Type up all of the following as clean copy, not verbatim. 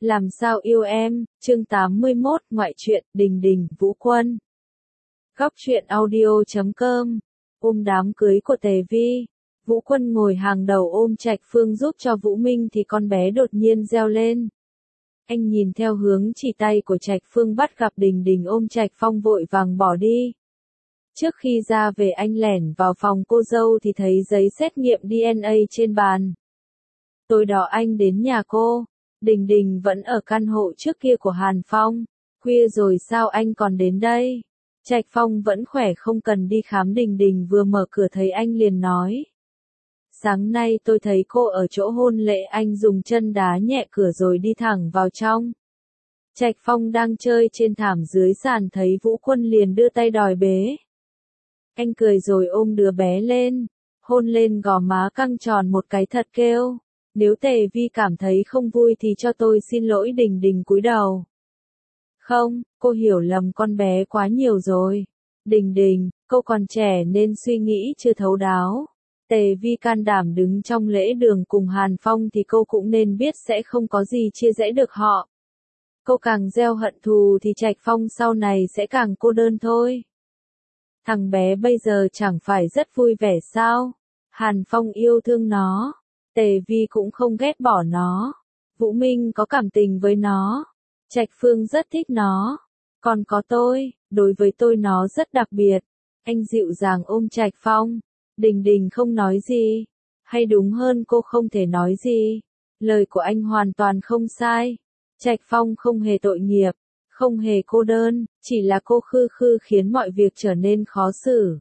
Làm sao yêu em, chương 81, ngoại truyện, Đình Đình, Vũ Quân. Góc truyện audio.com. Ôm đám cưới của Tề Vi. Vũ Quân ngồi hàng đầu ôm Trạch Phương giúp cho Vũ Minh thì con bé đột nhiên reo lên. Anh nhìn theo hướng chỉ tay của Trạch Phương bắt gặp Đình Đình ôm Trạch Phong vội vàng bỏ đi. Trước khi ra về anh lẻn vào phòng cô dâu thì thấy giấy xét nghiệm DNA trên bàn. Tối đó anh đến nhà cô. Đình Đình vẫn ở căn hộ trước kia của Hàn Phong. Khuya rồi sao anh còn đến đây? Trạch Phong vẫn khỏe không cần đi khám. Đình Đình vừa mở cửa thấy anh liền nói. Sáng nay tôi thấy cô ở chỗ hôn lễ, anh dùng chân đá nhẹ cửa rồi đi thẳng vào trong. Trạch Phong đang chơi trên thảm dưới sàn thấy Vũ Quân liền đưa tay đòi bế. Anh cười rồi ôm đứa bé lên, hôn lên gò má căng tròn một cái thật kêu. Nếu Tề Vi cảm thấy không vui thì cho tôi xin lỗi. Đình Đình cúi đầu. Không, cô hiểu lầm con bé quá nhiều rồi. Đình Đình, cô còn trẻ nên suy nghĩ chưa thấu đáo. Tề Vi can đảm đứng trong lễ đường cùng Hàn Phong thì cô cũng nên biết sẽ không có gì chia rẽ được họ. Cô càng gieo hận thù thì Trạch Phong sau này sẽ càng cô đơn thôi. Thằng bé bây giờ chẳng phải rất vui vẻ sao? Hàn Phong yêu thương nó. Tề Vi cũng không ghét bỏ nó. Vũ Minh có cảm tình với nó. Trạch Phương rất thích nó. Còn có tôi, đối với tôi nó rất đặc biệt. Anh dịu dàng ôm Trạch Phong. Đình Đình không nói gì. Hay đúng hơn cô không thể nói gì. Lời của anh hoàn toàn không sai. Trạch Phong không hề tội nghiệp. Không hề cô đơn. Chỉ là cô khư khư khiến mọi việc trở nên khó xử.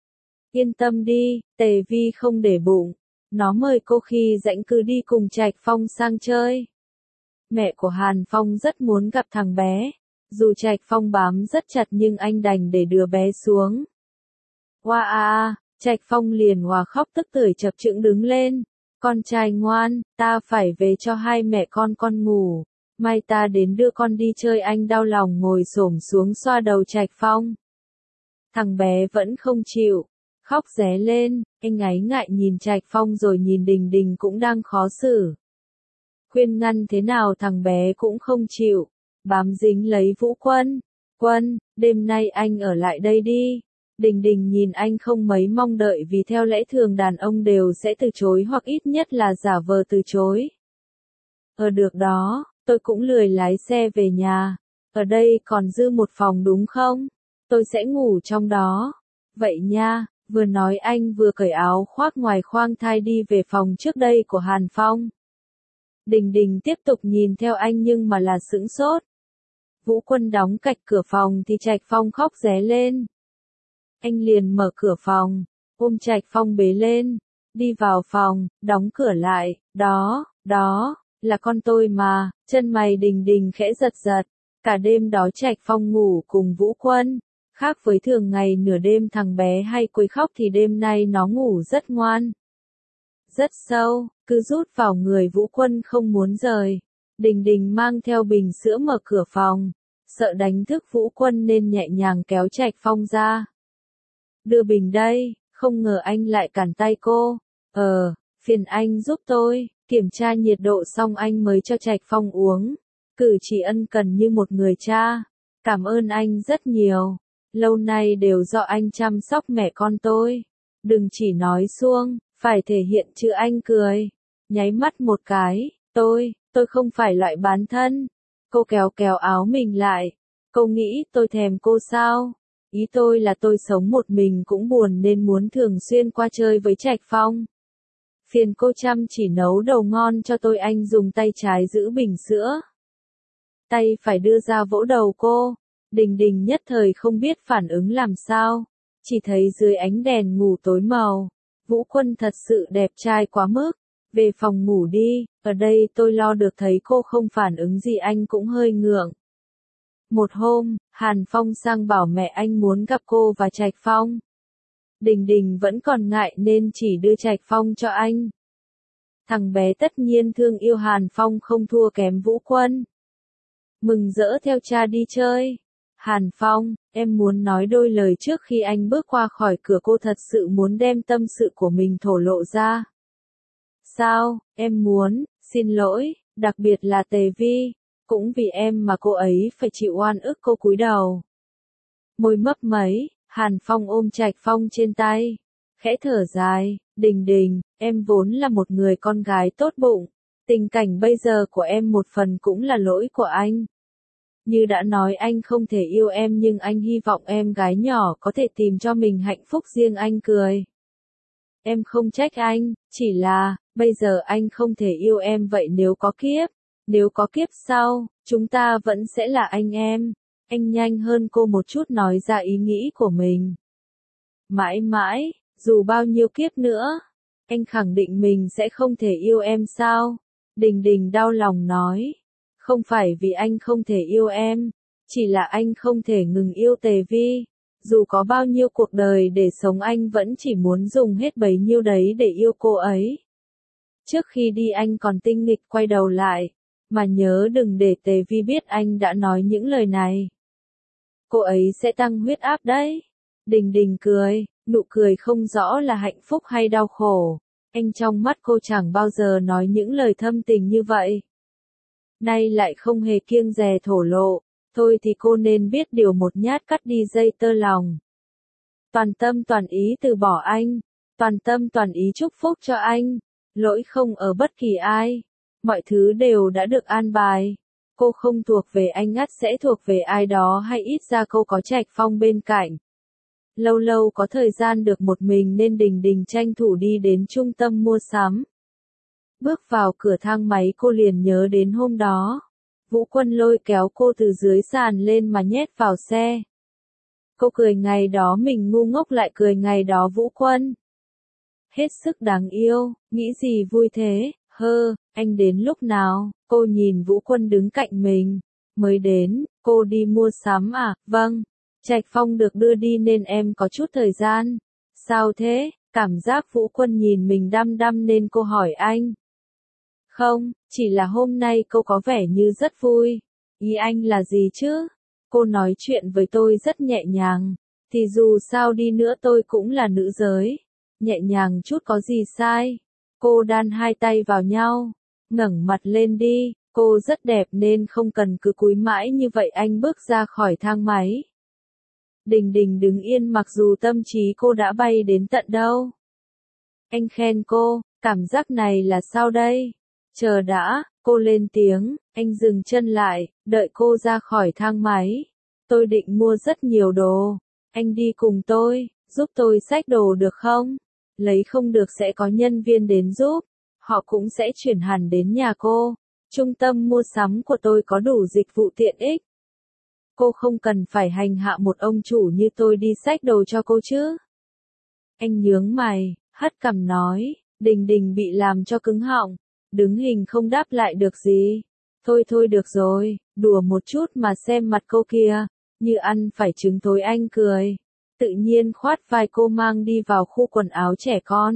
Yên tâm đi, Tề Vi không để bụng. Nó mời cô khi rảnh cứ đi cùng Trạch Phong sang chơi. Mẹ của Hàn Phong rất muốn gặp thằng bé. Dù Trạch Phong bám rất chặt nhưng anh đành để đứa bé xuống. Wow, Trạch Phong liền hòa khóc tức tưởi chập chững đứng lên. Con trai ngoan, ta phải về cho hai mẹ con ngủ. Mai ta đến đưa con đi chơi. Anh đau lòng ngồi xổm xuống xoa đầu Trạch Phong. Thằng bé vẫn không chịu. Khóc ré lên, anh áy ngại nhìn Trạch Phong rồi nhìn Đình Đình cũng đang khó xử. Khuyên ngăn thế nào thằng bé cũng không chịu, bám dính lấy Vũ Quân. Quân, đêm nay anh ở lại đây đi. Đình Đình nhìn anh không mấy mong đợi vì theo lẽ thường đàn ông đều sẽ từ chối hoặc ít nhất là giả vờ từ chối. Được đó, tôi cũng lười lái xe về nhà. Ở đây còn dư một phòng đúng không? Tôi sẽ ngủ trong đó. Vậy nha. Vừa nói anh vừa cởi áo khoác ngoài khoang thai đi về phòng trước đây của Hàn Phong. Đình Đình tiếp tục nhìn theo anh nhưng mà là sững sốt. Vũ Quân đóng cạch cửa phòng thì Trạch Phong khóc ré lên. Anh liền mở cửa phòng, ôm Trạch Phong bế lên, đi vào phòng, đóng cửa lại. Đó, là con tôi mà. Chân mày Đình Đình khẽ giật giật. Cả đêm đó Trạch Phong ngủ cùng Vũ Quân. Khác với thường ngày nửa đêm thằng bé hay quấy khóc thì đêm nay nó ngủ rất ngoan. Rất sâu, cứ rút vào người Vũ Quân không muốn rời. Đình Đình mang theo bình sữa mở cửa phòng. Sợ đánh thức Vũ Quân nên nhẹ nhàng kéo Trạch Phong ra. Đưa bình đây, không ngờ anh lại cản tay cô. Phiền anh giúp tôi. Kiểm tra nhiệt độ xong anh mới cho Trạch Phong uống. Cử chỉ ân cần như một người cha. Cảm ơn anh rất nhiều. Lâu nay đều do anh chăm sóc mẹ con tôi. Đừng chỉ nói suông, phải thể hiện chứ. Anh cười, nháy mắt một cái. Tôi không phải loại bán thân. Cô kéo áo mình lại. Cô nghĩ tôi thèm cô sao? Ý tôi là tôi sống một mình cũng buồn nên muốn thường xuyên qua chơi với Trạch Phong. Phiền cô chăm chỉ nấu đồ ngon cho tôi. Anh dùng tay trái giữ bình sữa. Tay phải đưa ra vỗ đầu cô. Đình Đình nhất thời không biết phản ứng làm sao, chỉ thấy dưới ánh đèn ngủ tối màu, Vũ Quân thật sự đẹp trai quá mức. Về phòng ngủ đi, ở đây tôi lo được. Thấy cô không phản ứng gì anh cũng hơi ngượng. Một hôm, Hàn Phong sang bảo mẹ anh muốn gặp cô và Trạch Phong. Đình Đình vẫn còn ngại nên chỉ đưa Trạch Phong cho anh. Thằng bé tất nhiên thương yêu Hàn Phong không thua kém Vũ Quân. Mừng rỡ theo cha đi chơi. Hàn Phong, em muốn nói đôi lời trước khi anh bước qua khỏi cửa. Cô thật sự muốn đem tâm sự của mình thổ lộ ra. Sao, em muốn, xin lỗi, đặc biệt là Tề Vi. Cũng vì em mà cô ấy phải chịu oan ức, cô cúi đầu. Môi mấp máy, Hàn Phong ôm Trạch Phong trên tay. Khẽ thở dài, Đình Đình, em vốn là một người con gái tốt bụng. Tình cảnh bây giờ của em một phần cũng là lỗi của anh. Như đã nói anh không thể yêu em nhưng anh hy vọng em gái nhỏ có thể tìm cho mình hạnh phúc riêng, anh cười. Em không trách anh, chỉ là, bây giờ anh không thể yêu em vậy nếu có kiếp sau, chúng ta vẫn sẽ là anh em. Anh nhanh hơn cô một chút nói ra ý nghĩ của mình. Mãi mãi, dù bao nhiêu kiếp nữa, anh khẳng định mình sẽ không thể yêu em sao? Đình Đình đau lòng nói. Không phải vì anh không thể yêu em, chỉ là anh không thể ngừng yêu Tề Vi. Dù có bao nhiêu cuộc đời để sống anh vẫn chỉ muốn dùng hết bấy nhiêu đấy để yêu cô ấy. Trước khi đi anh còn tinh nghịch quay đầu lại, mà nhớ đừng để Tề Vi biết anh đã nói những lời này. Cô ấy sẽ tăng huyết áp đấy. Đình Đình cười, nụ cười không rõ là hạnh phúc hay đau khổ. Anh trong mắt cô chẳng bao giờ nói những lời thâm tình như vậy. Nay lại không hề kiêng dè thổ lộ, thôi thì cô nên biết điều một nhát cắt đi dây tơ lòng. Toàn tâm toàn ý từ bỏ anh, toàn tâm toàn ý chúc phúc cho anh, lỗi không ở bất kỳ ai, mọi thứ đều đã được an bài. Cô không thuộc về anh ắt sẽ thuộc về ai đó, hay ít ra cô có Trạch Phong bên cạnh. Lâu lâu có thời gian được một mình nên Đình Đình tranh thủ đi đến trung tâm mua sắm. Bước vào cửa thang máy cô liền nhớ đến hôm đó. Vũ Quân lôi kéo cô từ dưới sàn lên mà nhét vào xe. Cô cười ngày đó mình ngu ngốc, lại cười ngày đó Vũ Quân. Hết sức đáng yêu, nghĩ gì vui thế, anh đến lúc nào? Cô nhìn Vũ Quân đứng cạnh mình. Mới đến, cô đi mua sắm à? Vâng. Trạch Phong được đưa đi nên em có chút thời gian. Sao thế? Cảm giác Vũ Quân nhìn mình đăm đăm nên cô hỏi anh. Không, chỉ là hôm nay cô có vẻ như rất vui. Ý anh là gì chứ? Cô nói chuyện với tôi rất nhẹ nhàng. Thì dù sao đi nữa tôi cũng là nữ giới. Nhẹ nhàng chút có gì sai? Cô đan hai tay vào nhau. Ngẩng mặt lên đi, cô rất đẹp nên không cần cứ cúi mãi như vậy. Anh bước ra khỏi thang máy. Đình Đình đứng yên mặc dù tâm trí cô đã bay đến tận đâu. Anh khen cô, cảm giác này là sao đây? Chờ đã, cô lên tiếng, anh dừng chân lại, đợi cô ra khỏi thang máy. Tôi định mua rất nhiều đồ. Anh đi cùng tôi, giúp tôi xách đồ được không? Lấy không được sẽ có nhân viên đến giúp. Họ cũng sẽ chuyển hẳn đến nhà cô. Trung tâm mua sắm của tôi có đủ dịch vụ tiện ích. Cô không cần phải hành hạ một ông chủ như tôi đi xách đồ cho cô chứ. Anh nhướng mày, hất cằm nói, Đình Đình bị làm cho cứng họng. Đứng hình không đáp lại được gì. Thôi được rồi, đùa một chút mà xem mặt cô kia, như ăn phải trứng thối. Anh cười, tự nhiên khoát vai cô mang đi vào khu quần áo trẻ con.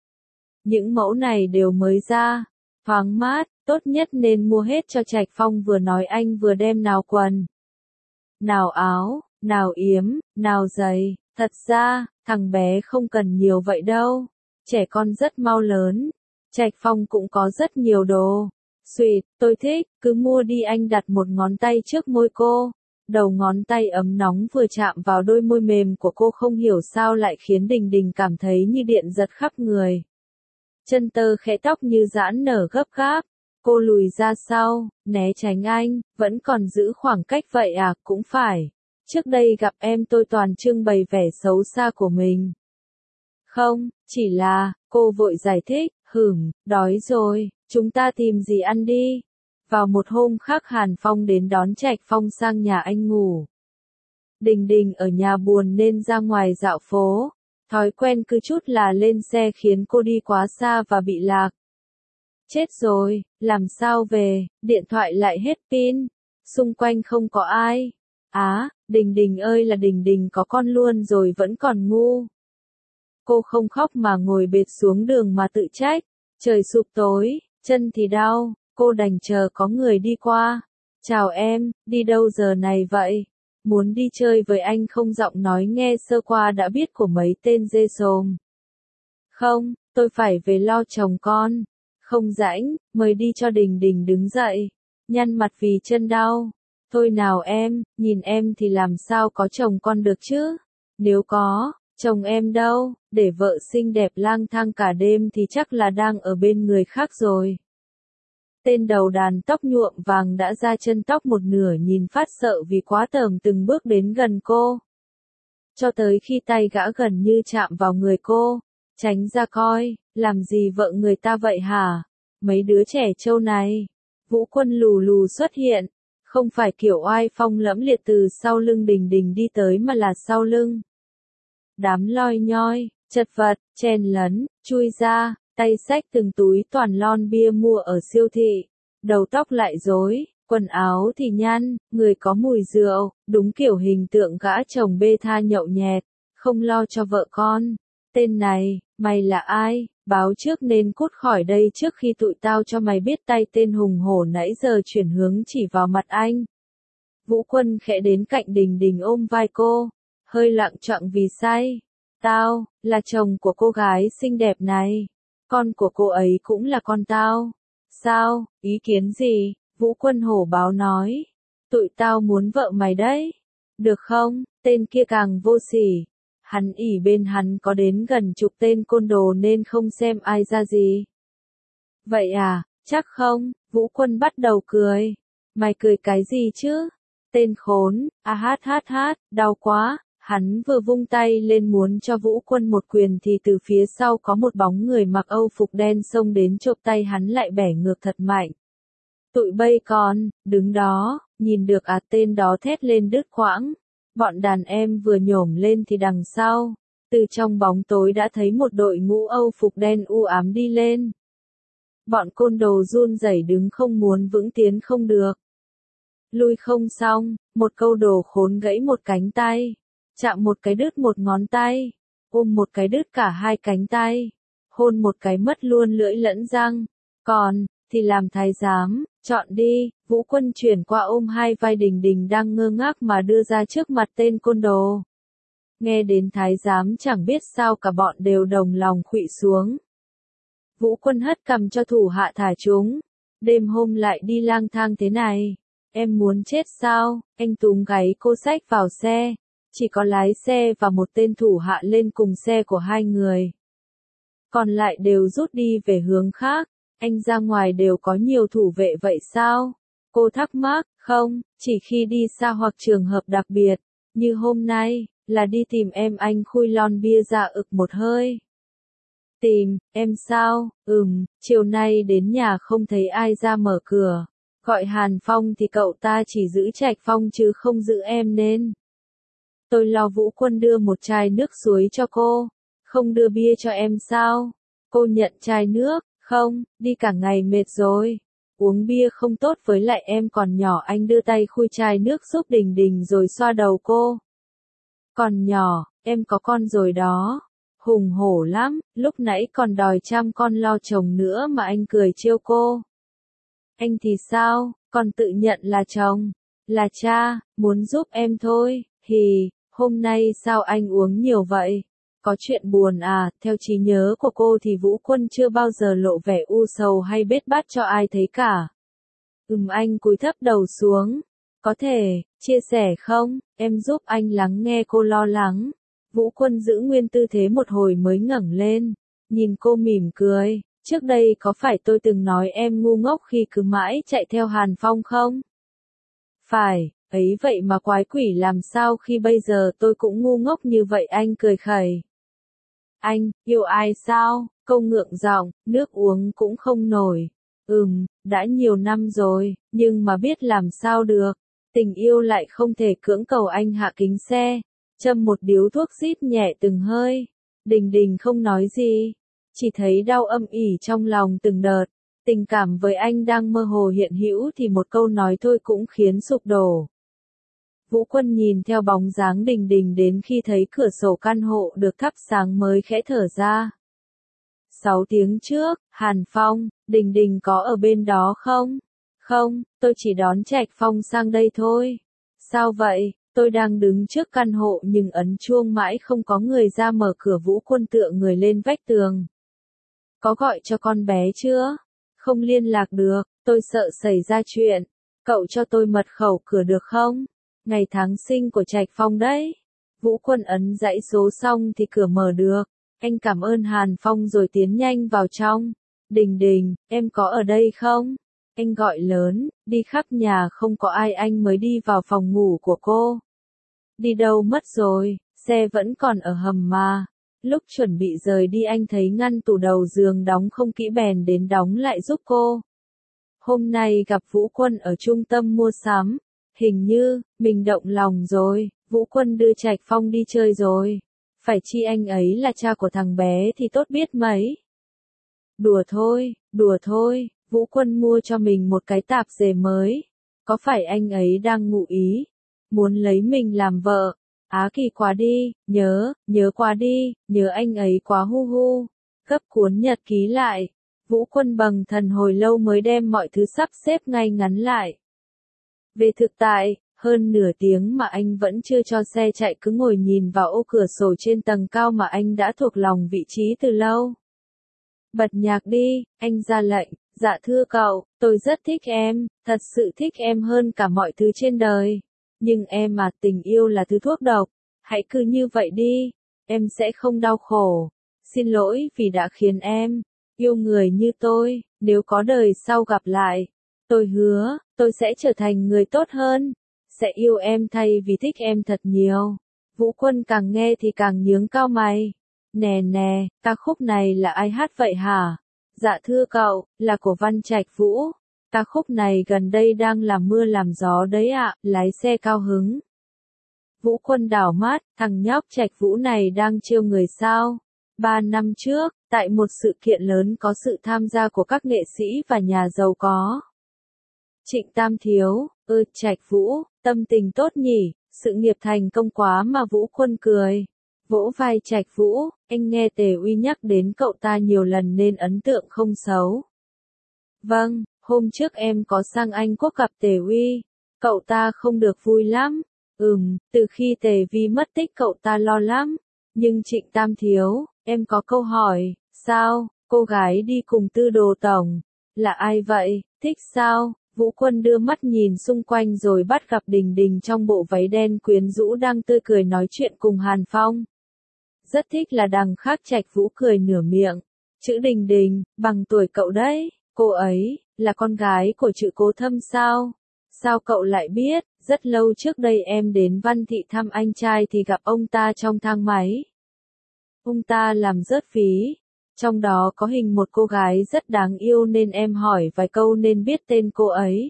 Những mẫu này đều mới ra, thoáng mát, tốt nhất nên mua hết cho Trạch Phong. Vừa nói anh vừa đem nào quần, nào áo, nào yếm, nào giày. Thật ra, thằng bé không cần nhiều vậy đâu, trẻ con rất mau lớn. Trạch Phong cũng có rất nhiều đồ. Sweet, tôi thích, cứ mua đi. Anh đặt một ngón tay trước môi cô. Đầu ngón tay ấm nóng vừa chạm vào đôi môi mềm của cô không hiểu sao lại khiến Đình Đình cảm thấy như điện giật khắp người. Chân tơ khẽ tóc như giãn nở gấp gáp. Cô lùi ra sau, né tránh anh, vẫn còn giữ khoảng cách vậy à? Cũng phải. Trước đây gặp em tôi toàn trưng bày vẻ xấu xa của mình. Không, chỉ là, cô vội giải thích, đói rồi, chúng ta tìm gì ăn đi. Vào một hôm khác Hàn Phong đến đón Trạch Phong sang nhà anh ngủ. Đình Đình ở nhà buồn nên ra ngoài dạo phố. Thói quen cứ chút là lên xe khiến cô đi quá xa và bị lạc. Chết rồi, làm sao về, điện thoại lại hết pin, xung quanh không có ai. Đình Đình ơi là Đình Đình có con luôn rồi vẫn còn ngu. Cô không khóc mà ngồi bệt xuống đường mà tự trách. Trời sụp tối, chân thì đau, cô đành chờ có người đi qua. Chào em, đi đâu giờ này vậy? Muốn đi chơi với anh không? Giọng nói nghe sơ qua đã biết của mấy tên dê xồm. Không, tôi phải về lo chồng con. Không rãnh, mời đi cho Đình Đình đứng dậy. nhăn mặt vì chân đau. Thôi nào em, nhìn em thì làm sao có chồng con được chứ? Nếu có, chồng em đâu, để vợ xinh đẹp lang thang cả đêm thì chắc là đang ở bên người khác rồi. Tên đầu đàn tóc nhuộm vàng đã ra chân tóc một nửa nhìn phát sợ vì quá tởm từng bước đến gần cô. Cho tới khi tay gã gần như chạm vào người cô, tránh ra coi, làm gì vợ người ta vậy hả? Mấy đứa trẻ trâu này. Vũ Quân lù lù xuất hiện, không phải kiểu oai phong lẫm liệt từ sau lưng Đình Đình đi tới mà là sau lưng. Đám loi nhoi, chật vật, chen lấn, chui ra, tay xách từng túi toàn lon bia mua ở siêu thị, đầu tóc lại rối, quần áo thì nhăn, người có mùi rượu, đúng kiểu hình tượng gã chồng bê tha nhậu nhẹt, không lo cho vợ con. Tên này, mày là ai? Báo trước nên cút khỏi đây trước khi tụi tao cho mày biết tay tên hùng hổ nãy giờ chuyển hướng chỉ vào mặt anh. Vũ Quân khẽ đến cạnh Đình Đình ôm vai cô, hơi lặng choạng vì say. Tao, là chồng của cô gái xinh đẹp này. Con của cô ấy cũng là con tao. Sao, ý kiến gì? Vũ Quân hổ báo nói. Tụi tao muốn vợ mày đấy. Được không? Tên kia càng vô sỉ. Hắn ỉ bên hắn có đến gần chục tên côn đồ nên không xem ai ra gì. Vậy à, chắc không? Vũ Quân bắt đầu cười. Mày cười cái gì chứ? Tên khốn, đau quá. Hắn vừa vung tay lên muốn cho Vũ Quân một quyền thì từ phía sau có một bóng người mặc âu phục đen xông đến chộp tay hắn lại bẻ ngược thật mạnh. Tụi bay con, đứng đó, nhìn được à? Tên đó thét lên đứt quãng. Bọn đàn em vừa nhổm lên thì đằng sau, từ trong bóng tối đã thấy một đội ngũ âu phục đen u ám đi lên. Bọn côn đồ run rẩy đứng không muốn vững tiến không được. Lui không xong, một câu đồ khốn gãy một cánh tay, chạm một cái đứt một ngón tay, ôm một cái đứt cả hai cánh tay, hôn một cái mất luôn lưỡi lẫn răng. Còn, thì làm thái giám, chọn đi. Vũ Quân chuyển qua ôm hai vai Đình Đình đang ngơ ngác mà đưa ra trước mặt tên côn đồ. Nghe đến thái giám chẳng biết sao cả bọn đều đồng lòng khuỵu xuống. Vũ Quân hất cằm cho thủ hạ thả chúng. Đêm hôm lại đi lang thang thế này. Em muốn chết sao? Anh túm gáy cô xách vào xe. Chỉ có lái xe và một tên thủ hạ lên cùng xe của hai người. Còn lại đều rút đi về hướng khác. Anh ra ngoài đều có nhiều thủ vệ vậy sao? Cô thắc mắc, không, chỉ khi đi xa hoặc trường hợp đặc biệt, như hôm nay, là đi tìm em. Anh khui lon bia ra ực một hơi. Tìm, em sao? Chiều nay đến nhà không thấy ai ra mở cửa. Gọi Hàn Phong thì cậu ta chỉ giữ Trạch Phong chứ không giữ em nên. Tôi lo. Vũ Quân đưa một chai nước suối cho cô. Không đưa bia cho em sao? Cô nhận chai nước, không, đi cả ngày mệt rồi. Uống bia không tốt với lại em còn nhỏ. Anh đưa tay khui chai nước giúp Đình Đình rồi xoa đầu cô. Còn nhỏ, em có con rồi đó. Hùng hổ lắm, lúc nãy còn đòi chăm con lo chồng nữa mà anh cười trêu cô. Anh thì sao, còn tự nhận là chồng, là cha, muốn giúp em thôi. Hì, hôm nay sao anh uống nhiều vậy? Có chuyện buồn à? Theo trí nhớ của cô thì Vũ Quân chưa bao giờ lộ vẻ u sầu hay bết bát cho ai thấy cả. Anh cúi thấp đầu xuống. Có thể, chia sẻ không? Em giúp anh lắng nghe. Cô lo lắng. Vũ Quân giữ nguyên tư thế một hồi mới ngẩng lên. Nhìn cô mỉm cười. Trước đây có phải tôi từng nói em ngu ngốc khi cứ mãi chạy theo Hàn Phong không? Phải, ấy vậy mà quái quỷ làm sao khi bây giờ tôi cũng ngu ngốc như vậy. Anh cười khẩy. Anh, yêu ai sao? Câu ngượng giọng, nước uống cũng không nổi. Đã nhiều năm rồi, nhưng mà biết làm sao được. Tình yêu lại không thể cưỡng cầu. Anh hạ kính xe, châm một điếu thuốc rít nhẹ từng hơi. Đình Đình không nói gì, chỉ thấy đau âm ỉ trong lòng từng đợt. Tình cảm với anh đang mơ hồ hiện hữu thì một câu nói thôi cũng khiến sụp đổ. Vũ Quân nhìn theo bóng dáng Đình Đình đến khi thấy cửa sổ căn hộ được thắp sáng mới khẽ thở ra. 6 tiếng trước, Hàn Phong, Đình Đình có ở bên đó không? Không, tôi chỉ đón Trạch Phong sang đây thôi. Sao vậy? Tôi đang đứng trước căn hộ nhưng ấn chuông mãi không có người ra mở cửa. Vũ Quân tựa người lên vách tường. Có gọi cho con bé chưa? Không liên lạc được, tôi sợ xảy ra chuyện. Cậu cho tôi mật khẩu cửa được không? Ngày tháng sinh của Trạch Phong đấy. Vũ Quân ấn dãy số xong thì cửa mở được. Anh cảm ơn Hàn Phong rồi tiến nhanh vào trong. Đình Đình, em có ở đây không? Anh gọi lớn, đi khắp nhà không có ai anh mới đi vào phòng ngủ của cô. Đi đâu mất rồi, xe vẫn còn ở hầm mà. Lúc chuẩn bị rời đi anh thấy ngăn tủ đầu giường đóng không kỹ bèn đến đóng lại giúp cô. Hôm nay gặp Vũ Quân ở trung tâm mua sắm. Hình như, mình động lòng rồi, Vũ Quân đưa Trạch Phong đi chơi rồi. Phải chi anh ấy là cha của thằng bé thì tốt biết mấy. Đùa thôi, Vũ Quân mua cho mình một cái tạp dề mới. Có phải anh ấy đang ngụ ý? Muốn lấy mình làm vợ? Á kỳ quá đi, nhớ quá đi, nhớ anh ấy quá hu hu. Gấp cuốn nhật ký lại. Vũ Quân bằng thần hồi lâu mới đem mọi thứ sắp xếp ngay ngắn lại. Về thực tại, hơn nửa tiếng mà anh vẫn chưa cho xe chạy cứ ngồi nhìn vào ô cửa sổ trên tầng cao mà anh đã thuộc lòng vị trí từ lâu. Bật nhạc đi, anh ra lệnh, dạ thưa cậu, tôi rất thích em, thật sự thích em hơn cả mọi thứ trên đời. Nhưng em mà tình yêu là thứ thuốc độc, hãy cứ như vậy đi, em sẽ không đau khổ. Xin lỗi vì đã khiến em yêu người như tôi, nếu có đời sau gặp lại. Tôi hứa, tôi sẽ trở thành người tốt hơn, sẽ yêu em thay vì thích em thật nhiều. Vũ Quân càng nghe thì càng nhướng cao mày. Nè, ca khúc này là ai hát vậy hả? Dạ thưa cậu, là của Văn Trạch Vũ. Ca khúc này gần đây đang làm mưa làm gió đấy ạ, lái xe cao hứng. Vũ Quân đảo mắt, thằng nhóc Trạch Vũ này đang trêu người sao? 3 năm trước, tại một sự kiện lớn có sự tham gia của các nghệ sĩ và nhà giàu có. Trịnh Tam Thiếu, Trạch Vũ, tâm tình tốt nhỉ, sự nghiệp thành công quá mà. Vũ Quân cười. Vỗ vai Trạch Vũ, anh nghe Tề Uy nhắc đến cậu ta nhiều lần nên ấn tượng không xấu. Vâng, hôm trước em có sang Anh Quốc gặp Tề Uy, cậu ta không được vui lắm. Từ khi Tề Vi mất tích cậu ta lo lắm. Nhưng Trịnh Tam Thiếu, em có câu hỏi, sao, cô gái đi cùng Tư Đồ Tổng, là ai vậy, thích sao? Vũ Quân đưa mắt nhìn xung quanh rồi bắt gặp Đình Đình trong bộ váy đen quyến rũ đang tươi cười nói chuyện cùng Hàn Phong. Rất thích là đằng khác. Trạch Vũ cười nửa miệng. Chữ Đình Đình, bằng tuổi cậu đấy, cô ấy, là con gái của Trự Cố Thâm sao? Sao cậu lại biết? Rất lâu trước đây em đến Văn Thị thăm anh trai thì gặp ông ta trong thang máy. Ông ta làm rớt ví. Trong đó có hình một cô gái rất đáng yêu nên em hỏi vài câu nên biết tên cô ấy.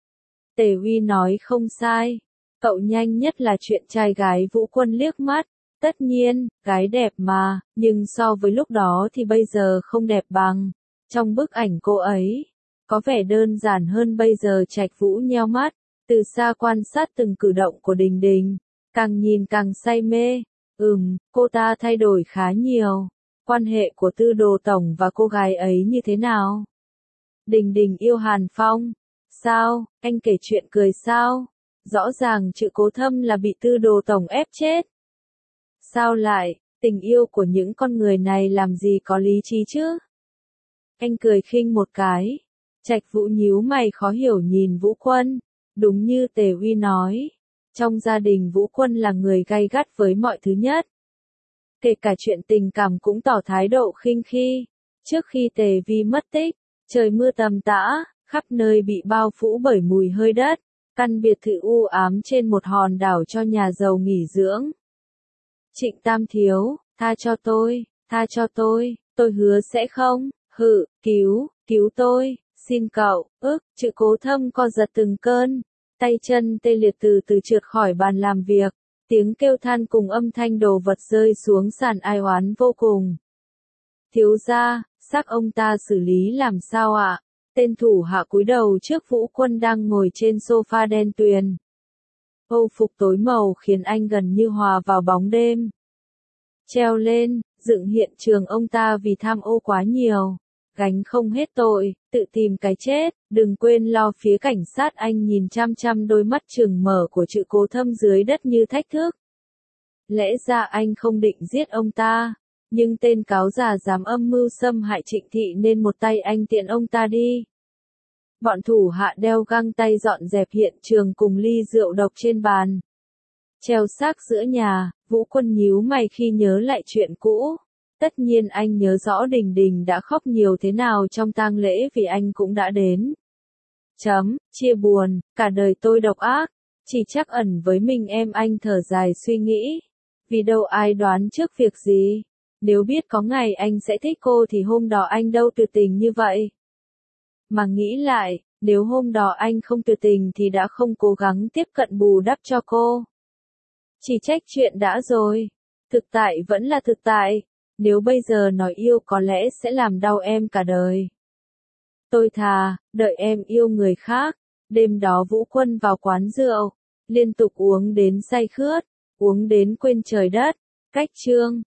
Tề Uy nói không sai. Cậu nhanh nhất là chuyện trai gái. Vũ Quân liếc mắt. Tất nhiên, gái đẹp mà, nhưng so với lúc đó thì bây giờ không đẹp bằng. Trong bức ảnh cô ấy, có vẻ đơn giản hơn bây giờ. Trạch Vũ nheo mắt, từ xa quan sát từng cử động của Đình Đình, càng nhìn càng say mê. Cô ta thay đổi khá nhiều. Quan hệ của Tư Đồ Tổng và cô gái ấy như thế nào? Đình Đình yêu Hàn Phong. Sao, anh kể chuyện cười sao? Rõ ràng Trự Cố Thâm là bị Tư Đồ Tổng ép chết. Sao lại, tình yêu của những con người này làm gì có lý trí chứ? Anh cười khinh một cái. Trạch Vũ nhíu mày khó hiểu nhìn Vũ Quân. Đúng như Tề Uy nói. Trong gia đình Vũ Quân là người gay gắt với mọi thứ nhất. Kể cả chuyện tình cảm cũng tỏ thái độ khinh khi. Trước khi Tề Vi mất tích, trời mưa tầm tã, khắp nơi bị bao phủ bởi mùi hơi đất. Căn biệt thự u ám trên một hòn đảo cho nhà giàu nghỉ dưỡng. Trịnh Tam Thiếu, tha cho tôi hứa sẽ không, cứu tôi, xin cậu, Trự Cố Thâm co giật từng cơn, tay chân tê liệt từ từ trượt khỏi bàn làm việc, tiếng kêu than cùng âm thanh đồ vật rơi xuống sàn ai oán vô cùng. Thiếu gia, xác ông ta xử lý làm sao ạ? Tên thủ hạ cúi đầu trước Vũ Quân đang ngồi trên sofa đen tuyền. Âu phục tối màu khiến anh gần như hòa vào bóng đêm. Treo lên, dựng hiện trường ông ta vì tham ô quá nhiều. Gánh không hết tội, tự tìm cái chết, đừng quên lo phía cảnh sát. Anh nhìn chăm chăm đôi mắt trừng mở của Trự Cố Thâm dưới đất như thách thức. Lẽ ra anh không định giết ông ta, nhưng tên cáo già dám âm mưu xâm hại Trịnh Thị nên một tay anh tiện ông ta đi. Bọn thủ hạ đeo găng tay dọn dẹp hiện trường cùng ly rượu độc trên bàn. Treo xác giữa nhà, Vũ Quân nhíu mày khi nhớ lại chuyện cũ. Tất nhiên anh nhớ rõ Đình Đình đã khóc nhiều thế nào trong tang lễ vì anh cũng đã đến. Chia buồn, cả đời tôi độc ác, chỉ chắc ẩn với mình em, anh thở dài suy nghĩ. Vì đâu ai đoán trước việc gì. Nếu biết có ngày anh sẽ thích cô thì hôm đó anh đâu tuyệt tình như vậy. Mà nghĩ lại, nếu hôm đó anh không tuyệt tình thì đã không cố gắng tiếp cận bù đắp cho cô. Chỉ trách chuyện đã rồi. Thực tại vẫn là thực tại. Nếu bây giờ nói yêu có lẽ sẽ làm đau em cả đời. Tôi thà, đợi em yêu người khác. Đêm đó Vũ Quân vào quán rượu, liên tục uống đến say khướt, uống đến quên trời đất. Cách chương